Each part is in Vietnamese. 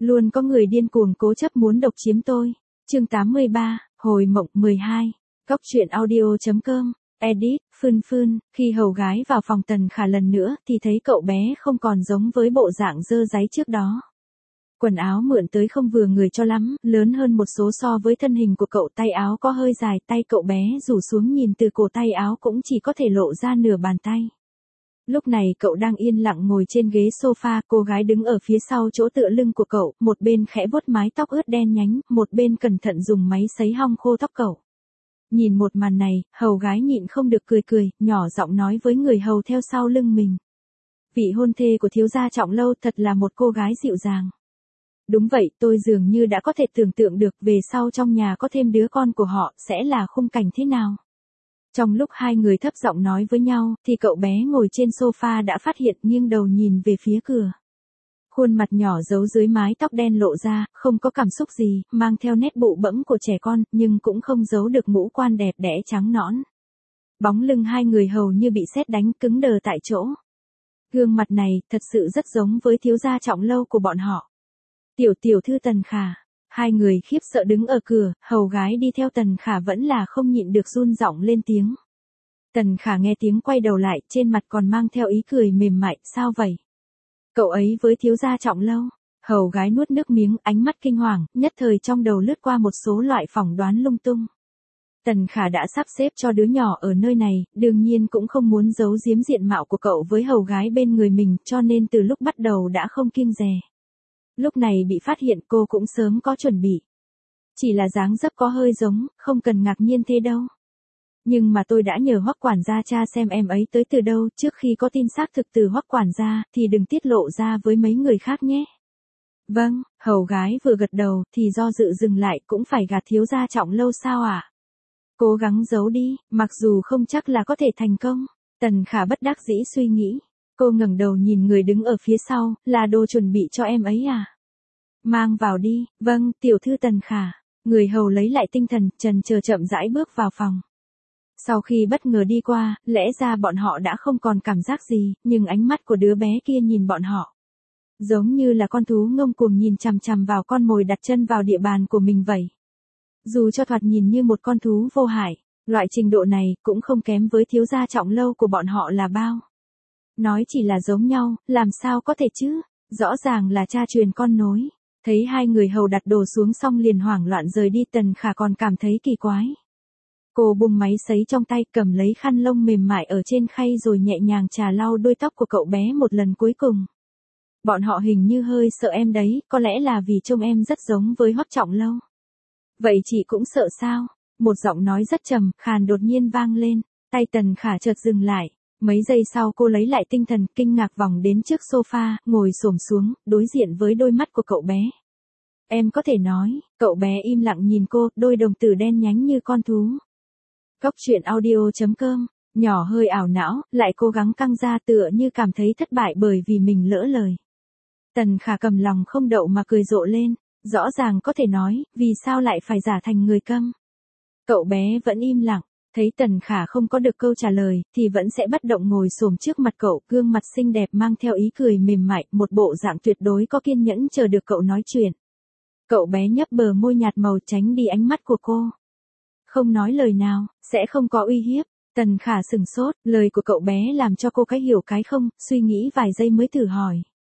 Luôn có người điên cuồng cố chấp muốn độc chiếm tôi. Chương 83, hồi mộng 12. Góc truyện audio.com. Edit, Phương. Khi hầu gái vào phòng Tần Khả lần nữa thì thấy cậu bé không còn giống với bộ dạng dơ dáy trước đó. Quần áo mượn tới không vừa người cho lắm, lớn hơn một số so với thân hình của cậu, tay áo có hơi dài, tay cậu bé rủ xuống nhìn từ cổ tay áo cũng chỉ có thể lộ ra nửa bàn tay. Lúc này cậu đang yên lặng ngồi trên ghế sofa, cô gái đứng ở phía sau chỗ tựa lưng của cậu, một bên khẽ vuốt mái tóc ướt đen nhánh, một bên cẩn thận dùng máy sấy hong khô tóc cậu. Nhìn một màn này, hầu gái nhịn không được cười, nhỏ giọng nói với người hầu theo sau lưng mình. Vị hôn thê của thiếu gia Trọng Lâu thật là một cô gái dịu dàng. Đúng vậy, tôi dường như đã có thể tưởng tượng được về sau trong nhà có thêm đứa con của họ sẽ là khung cảnh thế nào. Trong lúc hai người thấp giọng nói với nhau, thì cậu bé ngồi trên sofa đã phát hiện, nghiêng đầu nhìn về phía cửa. Khuôn mặt nhỏ giấu dưới mái tóc đen lộ ra, không có cảm xúc gì, mang theo nét bụ bẫm của trẻ con, nhưng cũng không giấu được ngũ quan đẹp đẽ trắng nõn. Bóng lưng hai người hầu như bị sét đánh, cứng đờ tại chỗ. Gương mặt này thật sự rất giống với thiếu gia Trọng Lâu của bọn họ. Tiểu thư Tần Khả. Hai người khiếp sợ đứng ở cửa, hầu gái đi theo Tần Khả vẫn là không nhịn được run giọng lên tiếng. Tần Khả nghe tiếng quay đầu lại, trên mặt còn mang theo ý cười mềm mại, sao vậy? Cậu ấy với thiếu gia Trọng Lâu. Hầu gái nuốt nước miếng, ánh mắt kinh hoàng, nhất thời trong đầu lướt qua một số loại phỏng đoán lung tung. Tần Khả đã sắp xếp cho đứa nhỏ ở nơi này, đương nhiên cũng không muốn giấu giếm diện mạo của cậu với hầu gái bên người mình, cho nên từ lúc bắt đầu đã không kiêng dè. Lúc này bị phát hiện cô cũng sớm có chuẩn bị. Chỉ là dáng dấp có hơi giống, không cần ngạc nhiên thế đâu. Nhưng mà tôi đã nhờ Hoắc quản gia tra xem em ấy tới từ đâu, trước khi có tin xác thực từ Hoắc quản gia, thì đừng tiết lộ ra với mấy người khác nhé. Vâng, hầu gái vừa gật đầu, thì do dự dừng lại, cũng phải gạt thiếu gia Trọng Lâu sao ạ? Cố gắng giấu đi, mặc dù không chắc là có thể thành công. Tần Khả bất đắc dĩ suy nghĩ. Cô ngẩng đầu nhìn người đứng ở phía sau, là đồ chuẩn bị cho em ấy à? Mang vào đi. Vâng, tiểu thư Tần Khả. Người hầu lấy lại tinh thần, chần chờ chậm rãi bước vào phòng. Sau khi bất ngờ đi qua, lẽ ra bọn họ đã không còn cảm giác gì, nhưng ánh mắt của đứa bé kia nhìn bọn họ. Giống như là con thú ngông cuồng nhìn chằm chằm vào con mồi đặt chân vào địa bàn của mình vậy. Dù cho thoạt nhìn như một con thú vô hại, loại trình độ này cũng không kém với thiếu gia Trọng Lâu của bọn họ là bao. Nói chỉ là giống nhau, làm sao có thể chứ, rõ ràng là cha truyền con nối. Thấy hai người hầu đặt đồ xuống xong liền hoảng loạn rời đi, Tần Khả còn cảm thấy kỳ quái. Cô bung máy sấy trong tay, cầm lấy khăn lông mềm mại ở trên khay rồi nhẹ nhàng chà lau đuôi tóc của cậu bé một lần cuối cùng. Bọn họ hình như hơi sợ em đấy, có lẽ là vì trông em rất giống với Hoắc Trọng Lâu. Vậy chị cũng sợ sao? Một giọng nói rất trầm, khàn đột nhiên vang lên, tay Tần Khả chợt dừng lại. Mấy giây sau cô lấy lại tinh thần, kinh ngạc vòng đến trước sofa, ngồi xổm xuống, đối diện với đôi mắt của cậu bé. Em có thể nói, cậu bé im lặng nhìn cô, đôi đồng tử đen nhánh như con thú. Góc truyện audio.com, nhỏ hơi ảo não, lại cố gắng căng ra tựa như cảm thấy thất bại bởi vì mình lỡ lời. Tần Khả cầm lòng không đậu mà cười rộ lên, rõ ràng có thể nói, vì sao lại phải giả thành người câm. Cậu bé vẫn im lặng. Thấy Tần Khả không có được câu trả lời, thì vẫn sẽ bất động ngồi xổm trước mặt cậu, gương mặt xinh đẹp mang theo ý cười mềm mại, một bộ dạng tuyệt đối có kiên nhẫn chờ được cậu nói chuyện. Cậu bé nhấp bờ môi nhạt màu tránh đi ánh mắt của cô. Không nói lời nào, sẽ không có uy hiếp. Tần Khả sừng sốt, lời của cậu bé làm cho cô cái hiểu cái không, suy nghĩ vài giây mới thử hỏi.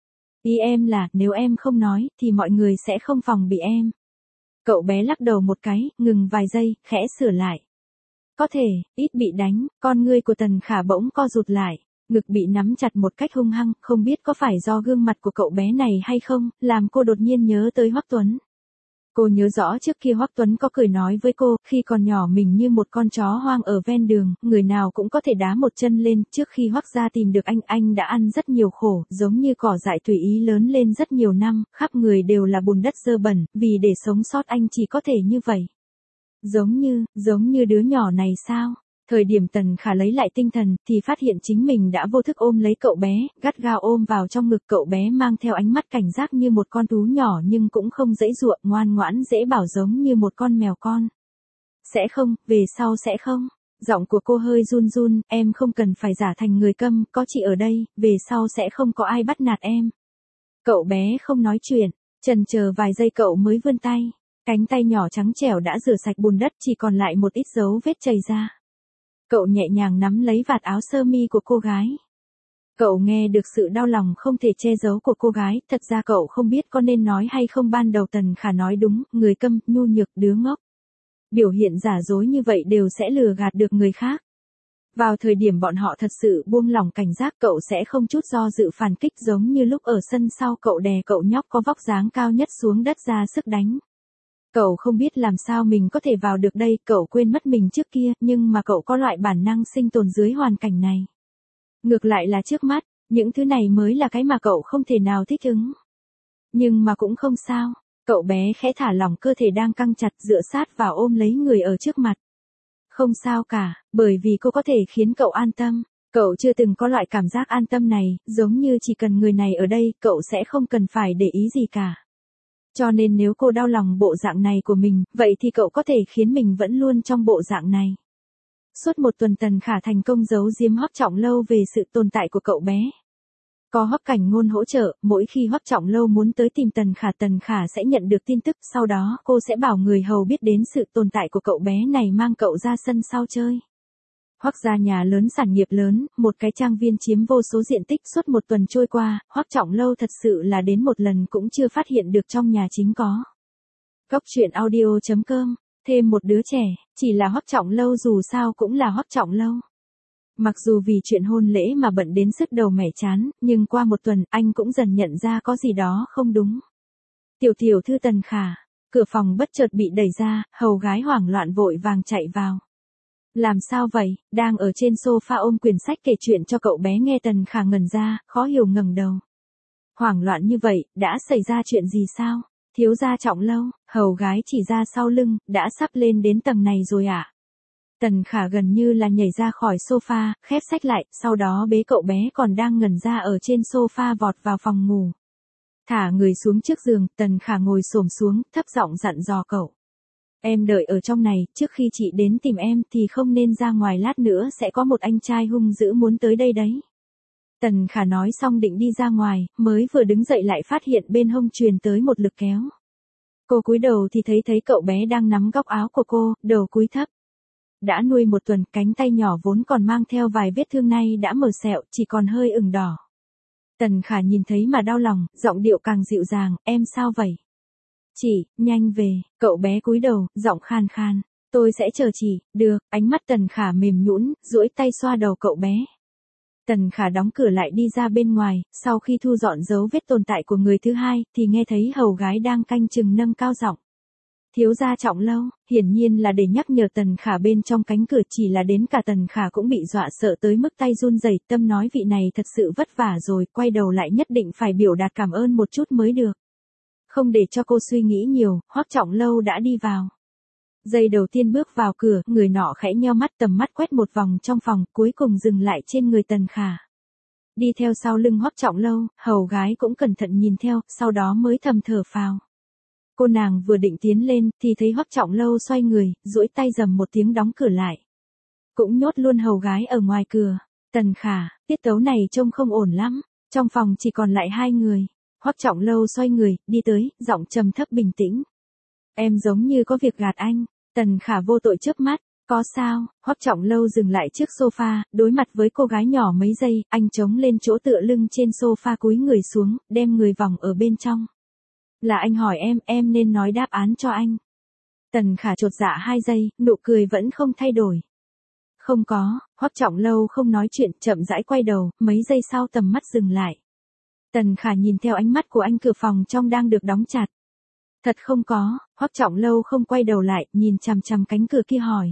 Ý em là, nếu em không nói, thì mọi người sẽ không phòng bị em. Cậu bé lắc đầu một cái, ngừng vài giây, khẽ sửa lại. Có thể, ít bị đánh, con ngươi của Tần Khả bỗng co rụt lại, ngực bị nắm chặt một cách hung hăng, không biết có phải do gương mặt của cậu bé này hay không, làm cô đột nhiên nhớ tới Hoắc Tuấn. Cô nhớ rõ trước kia Hoắc Tuấn có cười nói với cô, khi còn nhỏ mình như một con chó hoang ở ven đường, người nào cũng có thể đá một chân lên, trước khi Hoắc gia tìm được anh đã ăn rất nhiều khổ, giống như cỏ dại tùy ý lớn lên rất nhiều năm, khắp người đều là bùn đất dơ bẩn, vì để sống sót anh chỉ có thể như vậy. Giống như đứa nhỏ này sao? Thời điểm Tần Khả lấy lại tinh thần, thì phát hiện chính mình đã vô thức ôm lấy cậu bé, gắt gao ôm vào trong ngực, cậu bé mang theo ánh mắt cảnh giác như một con thú nhỏ nhưng cũng không giãy giụa, ngoan ngoãn dễ bảo giống như một con mèo con. Sẽ không, về sau sẽ không. Giọng của cô hơi run run, em không cần phải giả thành người câm, có chị ở đây, về sau sẽ không có ai bắt nạt em. Cậu bé không nói chuyện. Chần chờ vài giây cậu mới vươn tay. Cánh tay nhỏ trắng trẻo đã rửa sạch bùn đất, chỉ còn lại một ít dấu vết chảy ra. Cậu nhẹ nhàng nắm lấy vạt áo sơ mi của cô gái. Cậu nghe được sự đau lòng không thể che giấu của cô gái, thật ra cậu không biết có nên nói hay không. Ban đầu Tần Khả nói đúng, người câm, nhu nhược, đứa ngốc. Biểu hiện giả dối như vậy đều sẽ lừa gạt được người khác. Vào thời điểm bọn họ thật sự buông lỏng cảnh giác, cậu sẽ không chút do dự phản kích, giống như lúc ở sân sau cậu đè cậu nhóc có vóc dáng cao nhất xuống đất ra sức đánh. Cậu không biết làm sao mình có thể vào được đây, cậu quên mất mình trước kia, nhưng mà cậu có loại bản năng sinh tồn dưới hoàn cảnh này. Ngược lại là trước mắt, những thứ này mới là cái mà cậu không thể nào thích ứng. Nhưng mà cũng không sao, cậu bé khẽ thả lỏng cơ thể đang căng chặt, dựa sát vào ôm lấy người ở trước mặt. Không sao cả, bởi vì cô có thể khiến cậu an tâm. Cậu chưa từng có loại cảm giác an tâm này, giống như chỉ cần người này ở đây, cậu sẽ không cần phải để ý gì cả. Cho nên nếu cô đau lòng bộ dạng này của mình, vậy thì cậu có thể khiến mình vẫn luôn trong bộ dạng này. Suốt một tuần Tần Khả thành công giấu giếm Hoắc Trọng Lâu về sự tồn tại của cậu bé. Có Hoắc Cảnh Ngôn hỗ trợ, mỗi khi Hoắc Trọng Lâu muốn tới tìm Tần Khả sẽ nhận được tin tức, sau đó cô sẽ bảo người hầu biết đến sự tồn tại của cậu bé này, mang cậu ra sân sau chơi. Hoắc gia nhà lớn, sản nghiệp lớn, một cái trang viên chiếm vô số diện tích. Suốt một tuần trôi qua, Hoắc Trọng Lâu thật sự là đến một lần cũng chưa phát hiện được trong nhà chính có. Góc truyện audio.com, thêm một đứa trẻ, chỉ là Hoắc Trọng Lâu, dù sao cũng là Hoắc Trọng Lâu. Mặc dù vì chuyện hôn lễ mà bận đến sức đầu mẻ chán, nhưng qua một tuần, anh cũng dần nhận ra có gì đó không đúng. Tiểu thư Tần Khả, cửa phòng bất chợt bị đẩy ra, hầu gái hoảng loạn vội vàng chạy vào. Làm sao vậy? Đang ở trên sofa ôm quyển sách kể chuyện cho cậu bé nghe. Tần Khả ngẩn ra, khó hiểu ngẩng đầu. Hoảng loạn như vậy, đã xảy ra chuyện gì sao? Thiếu gia Trọng Lâu, hầu gái chỉ ra sau lưng, đã sắp lên đến tầng này rồi ạ. Tần Khả gần như là nhảy ra khỏi sofa, khép sách lại, sau đó bế cậu bé còn đang ngẩn ra ở trên sofa vọt vào phòng ngủ. Thả người xuống trước giường, Tần Khả ngồi xổm xuống, thấp giọng dặn dò cậu. Em đợi ở trong này, trước khi chị đến tìm em thì không nên ra ngoài, lát nữa sẽ có một anh trai hung dữ muốn tới đây đấy. Tần Khả nói xong định đi ra ngoài, mới vừa đứng dậy lại phát hiện bên hông truyền tới một lực kéo. Cô cúi đầu thì thấy cậu bé đang nắm góc áo của cô, đầu cúi thấp. Đã nuôi một tuần, cánh tay nhỏ vốn còn mang theo vài vết thương nay đã mở sẹo, chỉ còn hơi ửng đỏ. Tần Khả nhìn thấy mà đau lòng, giọng điệu càng dịu dàng, em sao vậy? Chị, nhanh về, cậu bé cúi đầu, giọng khan khan. Tôi sẽ chờ chị, được, ánh mắt Tần Khả mềm nhũn, duỗi tay xoa đầu cậu bé. Tần Khả đóng cửa lại đi ra bên ngoài, sau khi thu dọn dấu vết tồn tại của người thứ hai, thì nghe thấy hầu gái đang canh chừng nâng cao giọng. Thiếu gia Trọng Lâu, hiển nhiên là để nhắc nhở Tần Khả. Bên trong cánh cửa chỉ là đến cả Tần Khả cũng bị dọa sợ tới mức tay run rẩy, tâm nói vị này thật sự vất vả rồi, quay đầu lại nhất định phải biểu đạt cảm ơn một chút mới được. Không để cho cô suy nghĩ nhiều, Hoắc Trọng Lâu đã đi vào. Giây đầu tiên bước vào cửa, người nọ khẽ nheo mắt, tầm mắt quét một vòng trong phòng, cuối cùng dừng lại trên người Tần Khả. Đi theo sau lưng Hoắc Trọng Lâu, hầu gái cũng cẩn thận nhìn theo, sau đó mới thầm thở phào. Cô nàng vừa định tiến lên, thì thấy Hoắc Trọng Lâu xoay người, duỗi tay rầm một tiếng đóng cửa lại. Cũng nhốt luôn hầu gái ở ngoài cửa. Tần Khả, tiết tấu này trông không ổn lắm. Trong phòng chỉ còn lại hai người. Hoắc Trọng Lâu xoay người, đi tới, giọng trầm thấp bình tĩnh. Em giống như có việc gạt anh. Tần Khả vô tội chớp mắt. Có sao? Hoắc Trọng Lâu dừng lại trước sofa, đối mặt với cô gái nhỏ mấy giây, anh chống lên chỗ tựa lưng trên sofa, cúi người xuống, đem người vòng ở bên trong. Là anh hỏi em nên nói đáp án cho anh. Tần Khả chột dạ 2 giây, nụ cười vẫn không thay đổi. Không có, Hoắc Trọng Lâu không nói chuyện, chậm rãi quay đầu, mấy giây sau tầm mắt dừng lại. Tần Khả nhìn theo ánh mắt của anh, cửa phòng trong đang được đóng chặt. Thật không có, Hoắc Trọng Lâu không quay đầu lại, nhìn chằm chằm cánh cửa kia hỏi.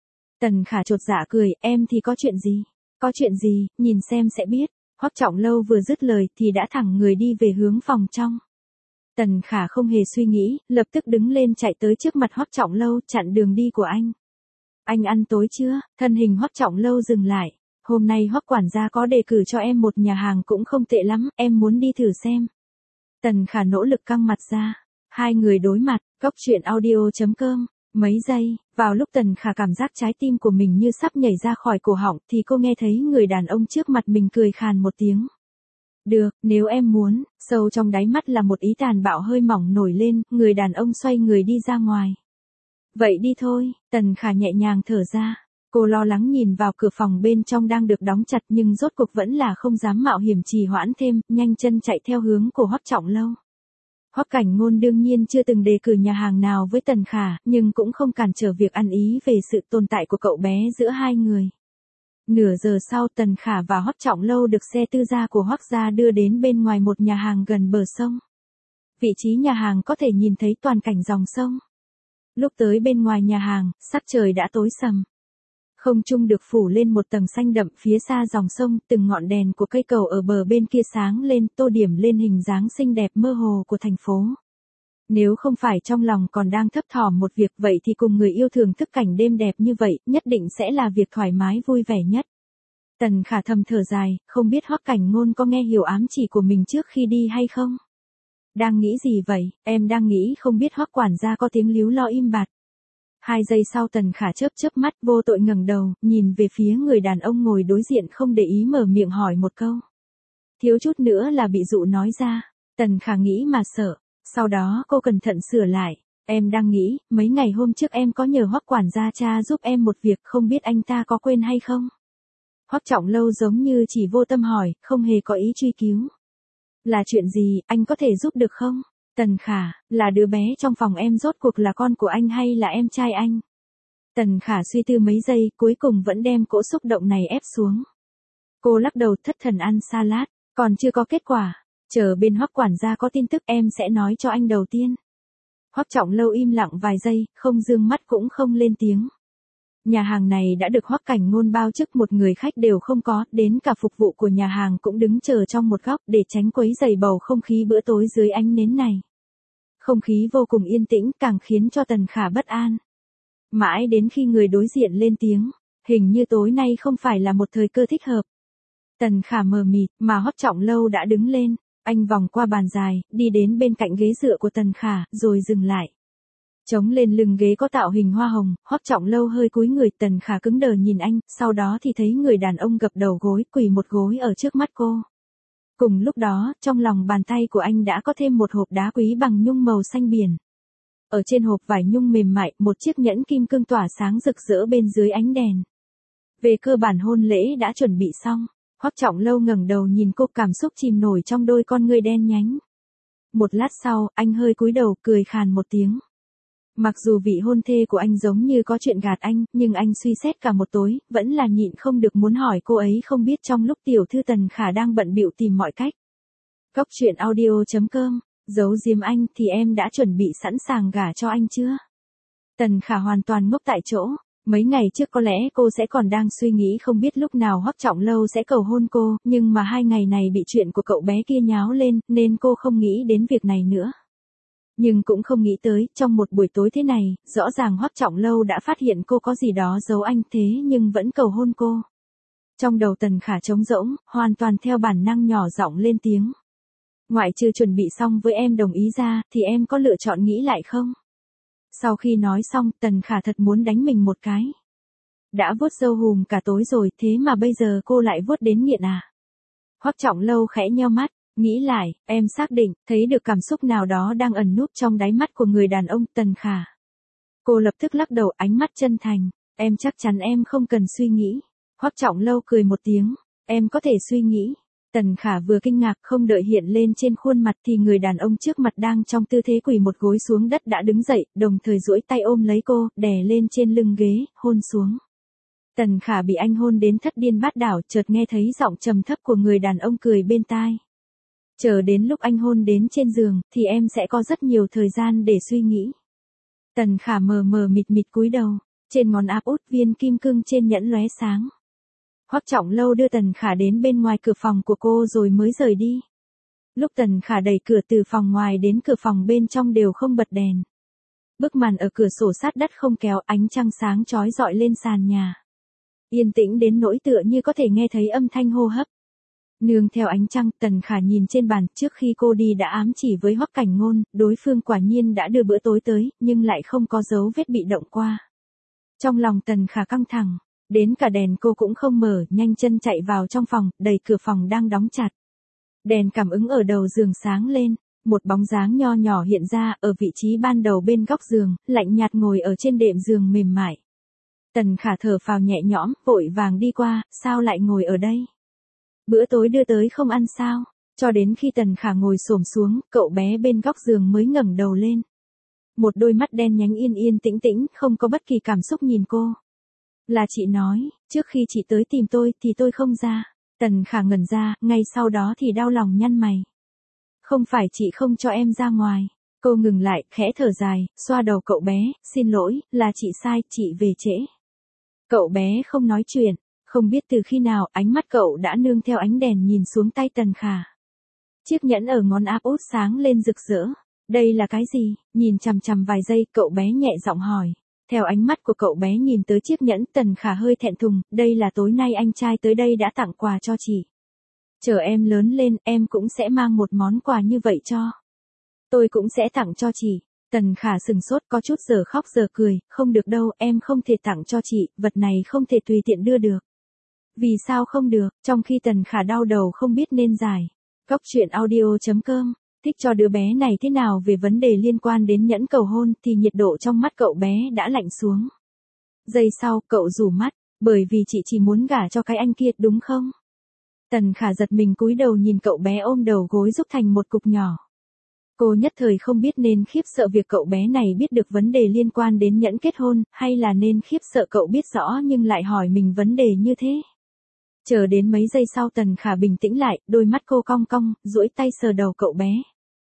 Tần Khả chột dạ cười, em thì có chuyện gì? Có chuyện gì, nhìn xem sẽ biết. Hoắc Trọng Lâu vừa dứt lời thì đã thẳng người đi về hướng phòng trong. Tần Khả không hề suy nghĩ, lập tức đứng lên chạy tới trước mặt Hoắc Trọng Lâu, chặn đường đi của anh. Anh ăn tối chưa? Thân hình Hoắc Trọng Lâu dừng lại. Hôm nay Hoắc quản gia có đề cử cho em một nhà hàng cũng không tệ lắm, em muốn đi thử xem. Tần Khả nỗ lực căng mặt ra. Hai người đối mặt, góc truyện audio.com. Mấy giây, vào lúc Tần Khả cảm giác trái tim của mình như sắp nhảy ra khỏi cổ họng thì cô nghe thấy người đàn ông trước mặt mình cười khàn một tiếng. Được, nếu em muốn. Sâu trong đáy mắt là một ý tàn bạo hơi mỏng nổi lên, người đàn ông xoay người đi ra ngoài. Vậy đi thôi, Tần Khả nhẹ nhàng thở ra. Cô lo lắng nhìn vào cửa phòng bên trong đang được đóng chặt nhưng rốt cuộc vẫn là không dám mạo hiểm trì hoãn thêm, nhanh chân chạy theo hướng của Hoắc Trọng Lâu. Hoắc Cảnh Ngôn đương nhiên chưa từng đề cử nhà hàng nào với Tần Khả, nhưng cũng không cản trở việc ăn ý về sự tồn tại của cậu bé giữa hai người. Nửa giờ sau Tần Khả và Hoắc Trọng Lâu được xe tư gia của Hoắc gia đưa đến bên ngoài một nhà hàng gần bờ sông. Vị trí nhà hàng có thể nhìn thấy toàn cảnh dòng sông. Lúc tới bên ngoài nhà hàng, sắc trời đã tối sầm. Không trung được phủ lên một tầng xanh đậm, phía xa dòng sông, từng ngọn đèn của cây cầu ở bờ bên kia sáng lên, tô điểm lên hình dáng xinh đẹp mơ hồ của thành phố. Nếu không phải trong lòng còn đang thấp thỏm một việc vậy thì cùng người yêu thưởng thức cảnh đêm đẹp như vậy, nhất định sẽ là việc thoải mái vui vẻ nhất. Tần Khả thầm thở dài, không biết Hoắc Cảnh Ngôn có nghe hiểu ám chỉ của mình trước khi đi hay không? Đang nghĩ gì vậy? Em đang nghĩ không biết Hoắc quản gia có tiếng líu lo im bặt. 2 giây sau Tần Khả chớp chớp mắt vô tội ngẩng đầu, nhìn về phía người đàn ông ngồi đối diện không để ý mở miệng hỏi một câu. Thiếu chút nữa là bị dụ nói ra. Tần Khả nghĩ mà sợ. Sau đó cô cẩn thận sửa lại. Em đang nghĩ, mấy ngày hôm trước em có nhờ Hoắc quản gia cha giúp em một việc, không biết anh ta có quên hay không? Hoắc Trọng Lâu giống như chỉ vô tâm hỏi, không hề có ý truy cứu. Là chuyện gì, anh có thể giúp được không? Tần Khả, là đứa bé trong phòng em rốt cuộc là con của anh hay là em trai anh? Tần Khả suy tư mấy giây, cuối cùng vẫn đem cỗ xúc động này ép xuống. Cô lắc đầu thất thần ăn salad, còn chưa có kết quả. Chờ bên Hoắc quản gia có tin tức em sẽ nói cho anh đầu tiên. Hoắc Trọng Lâu im lặng vài giây, không dương mắt cũng không lên tiếng. Nhà hàng này đã được Hoắc Cảnh Ngôn bao chức, một người khách đều không có, đến cả phục vụ của nhà hàng cũng đứng chờ trong một góc để tránh quấy rầy bầu không khí bữa tối dưới ánh nến này. Không khí vô cùng yên tĩnh càng khiến cho Tần Khả bất an. Mãi đến khi người đối diện lên tiếng, hình như tối nay không phải là một thời cơ thích hợp. Tần Khả mờ mịt, mà Hoắc Trọng Lâu đã đứng lên, anh vòng qua bàn dài, đi đến bên cạnh ghế dựa của Tần Khả, rồi dừng lại. Chống lên lưng ghế có tạo hình hoa hồng, Hoắc Trọng Lâu hơi cúi người, Tần Khả cứng đờ nhìn anh, sau đó thì thấy người đàn ông gập đầu gối, quỳ một gối ở trước mắt cô. Cùng lúc đó, trong lòng bàn tay của anh đã có thêm một hộp đá quý bằng nhung màu xanh biển. Ở trên hộp vải nhung mềm mại, một chiếc nhẫn kim cương tỏa sáng rực rỡ bên dưới ánh đèn. Về cơ bản hôn lễ đã chuẩn bị xong. Hoắc Trọng Lâu ngẩng đầu nhìn cô, cảm xúc chìm nổi trong đôi con ngươi đen nhánh. Một lát sau, anh hơi cúi đầu, cười khàn một tiếng. Mặc dù vị hôn thê của anh giống như có chuyện gạt anh, nhưng anh suy xét cả một tối, vẫn là nhịn không được muốn hỏi cô ấy không biết trong lúc tiểu thư Tần Khả đang bận bịu tìm mọi cách. Cốc truyện audio.com, giấu giếm anh thì em đã chuẩn bị sẵn sàng gả cho anh chưa? Tần Khả hoàn toàn ngốc tại chỗ. Mấy ngày trước có lẽ cô sẽ còn đang suy nghĩ không biết lúc nào Hoắc Trọng Lâu sẽ cầu hôn cô, nhưng mà 2 ngày này bị chuyện của cậu bé kia nháo lên, nên cô không nghĩ đến việc này nữa. Nhưng cũng không nghĩ tới, trong một buổi tối thế này, rõ ràng Hoắc Trọng Lâu đã phát hiện cô có gì đó giấu anh thế nhưng vẫn cầu hôn cô. Trong đầu Tần Khả trống rỗng, hoàn toàn theo bản năng nhỏ giọng lên tiếng. Ngoại trừ chuẩn bị xong với em đồng ý ra, thì em có lựa chọn nghĩ lại không? Sau khi nói xong, Tần Khả thật muốn đánh mình một cái. Đã vuốt râu hùm cả tối rồi, thế mà bây giờ cô lại vuốt đến nghiện à? Hoắc Trọng Lâu khẽ nheo mắt, nghĩ lại, em xác định, thấy được cảm xúc nào đó đang ẩn núp trong đáy mắt của người đàn ông, Tần Khả. Cô lập tức lắc đầu, ánh mắt chân thành, em chắc chắn em không cần suy nghĩ. Hoắc Trọng Lâu cười một tiếng, em có thể suy nghĩ. Tần Khả vừa kinh ngạc không đợi hiện lên trên khuôn mặt thì người đàn ông trước mặt đang trong tư thế quỳ một gối xuống đất đã đứng dậy, đồng thời duỗi tay ôm lấy cô, đè lên trên lưng ghế, hôn xuống. Tần Khả bị anh hôn đến thất điên bát đảo, chợt nghe thấy giọng trầm thấp của người đàn ông cười bên tai. Chờ đến lúc anh hôn đến trên giường, thì em sẽ có rất nhiều thời gian để suy nghĩ. Tần Khả mờ mờ mịt mịt cúi đầu, trên ngón áp út viên kim cương trên nhẫn lóe sáng. Hoắc Trọng Lâu đưa Tần Khả đến bên ngoài cửa phòng của cô rồi mới rời đi. Lúc Tần Khả đẩy cửa từ phòng ngoài đến cửa phòng bên trong đều không bật đèn. Bức màn ở cửa sổ sát đất không kéo, ánh trăng sáng chói rọi lên sàn nhà. Yên tĩnh đến nỗi tựa như có thể nghe thấy âm thanh hô hấp. Nương theo ánh trăng, Tần Khả nhìn trên bàn, trước khi cô đi đã ám chỉ với Hoắc Cảnh Ngôn, đối phương quả nhiên đã đưa bữa tối tới, nhưng lại không có dấu vết bị động qua. Trong lòng Tần Khả căng thẳng, đến cả đèn cô cũng không mở, nhanh chân chạy vào trong phòng, đẩy cửa phòng đang đóng chặt. Đèn cảm ứng ở đầu giường sáng lên, một bóng dáng nho nhỏ hiện ra ở vị trí ban đầu bên góc giường, lạnh nhạt ngồi ở trên đệm giường mềm mại. Tần Khả thở phào nhẹ nhõm, vội vàng đi qua, sao lại ngồi ở đây? Bữa tối đưa tới không ăn sao? Cho đến khi Tần Khả ngồi xổm xuống, cậu bé bên góc giường mới ngẩng đầu lên. Một đôi mắt đen nhánh yên yên tĩnh tĩnh, không có bất kỳ cảm xúc nhìn cô. Là chị nói, trước khi chị tới tìm tôi thì tôi không ra. Tần Khả ngẩn ra, ngay sau đó thì đau lòng nhăn mày. Không phải chị không cho em ra ngoài. Cô ngừng lại, khẽ thở dài, xoa đầu cậu bé, xin lỗi, là chị sai, chị về trễ. Cậu bé không nói chuyện, không biết từ khi nào ánh mắt cậu đã nương theo ánh đèn nhìn xuống tay Tần Khả. Chiếc nhẫn ở ngón áp út sáng lên rực rỡ. Đây là cái gì? Nhìn chằm chằm vài giây, cậu bé nhẹ giọng hỏi. Theo ánh mắt của cậu bé nhìn tới chiếc nhẫn, Tần Khả hơi thẹn thùng, đây là tối nay anh trai tới đây đã tặng quà cho chị. Chờ em lớn lên, em cũng sẽ mang một món quà như vậy cho. Tôi cũng sẽ tặng cho chị. Tần Khả sừng sốt, có chút giờ khóc giờ cười, không được đâu, em không thể tặng cho chị, vật này không thể tùy tiện đưa được. Vì sao không được? Trong khi Tần Khả đau đầu không biết nên giải. Góc truyện audio.com, thích cho đứa bé này thế nào về vấn đề liên quan đến nhẫn cầu hôn thì nhiệt độ trong mắt cậu bé đã lạnh xuống. Giây sau, cậu rủ mắt, bởi vì chị chỉ muốn gả cho cái anh kia đúng không? Tần Khả giật mình cúi đầu nhìn cậu bé ôm đầu gối rúc thành một cục nhỏ. Cô nhất thời không biết nên khiếp sợ việc cậu bé này biết được vấn đề liên quan đến nhẫn kết hôn, hay là nên khiếp sợ cậu biết rõ nhưng lại hỏi mình vấn đề như thế. Chờ đến mấy giây sau Tần Khả bình tĩnh lại, đôi mắt cô cong cong, duỗi tay sờ đầu cậu bé.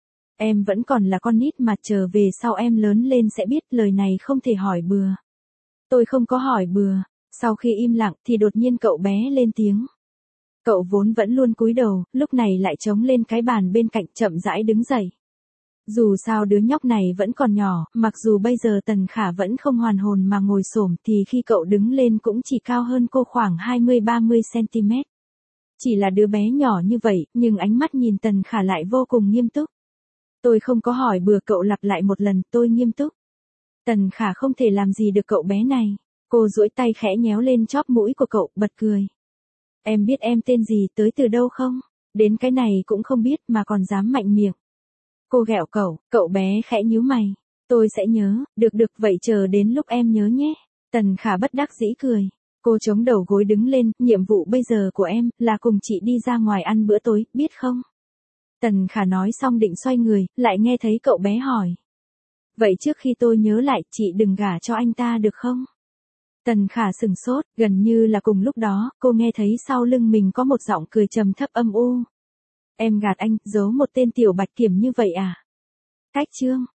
Em vẫn còn là con nít mà, chờ về sau em lớn lên sẽ biết, lời này không thể hỏi bừa. Tôi không có hỏi bừa. Sau khi im lặng thì đột nhiên cậu bé lên tiếng. Cậu vốn vẫn luôn cúi đầu, lúc này lại chống lên cái bàn bên cạnh, chậm rãi đứng dậy. Dù sao đứa nhóc này vẫn còn nhỏ, mặc dù bây giờ Tần Khả vẫn không hoàn hồn mà ngồi xổm thì khi cậu đứng lên cũng chỉ cao hơn cô khoảng 20-30 cm. Chỉ là đứa bé nhỏ như vậy, nhưng ánh mắt nhìn Tần Khả lại vô cùng nghiêm túc. Tôi không có hỏi bừa, cậu lặp lại một lần, tôi nghiêm túc. Tần Khả không thể làm gì được cậu bé này. Cô duỗi tay khẽ nhéo lên chóp mũi của cậu, bật cười. Em biết em tên gì, tới từ đâu không? Đến cái này cũng không biết mà còn dám mạnh miệng. Cô ghẹo cậu bé khẽ nhíu mày. Tôi sẽ nhớ, được vậy chờ đến lúc em nhớ nhé. Tần Khả bất đắc dĩ cười. Cô chống đầu gối đứng lên, nhiệm vụ bây giờ của em là cùng chị đi ra ngoài ăn bữa tối, biết không? Tần Khả nói xong định xoay người, lại nghe thấy cậu bé hỏi. Vậy trước khi tôi nhớ lại, chị đừng gả cho anh ta được không? Tần Khả sừng sốt, gần như là cùng lúc đó, cô nghe thấy sau lưng mình có một giọng cười trầm thấp âm u. Em gạt anh, giấu một tên tiểu bạch kiểm như vậy à? Cách chương.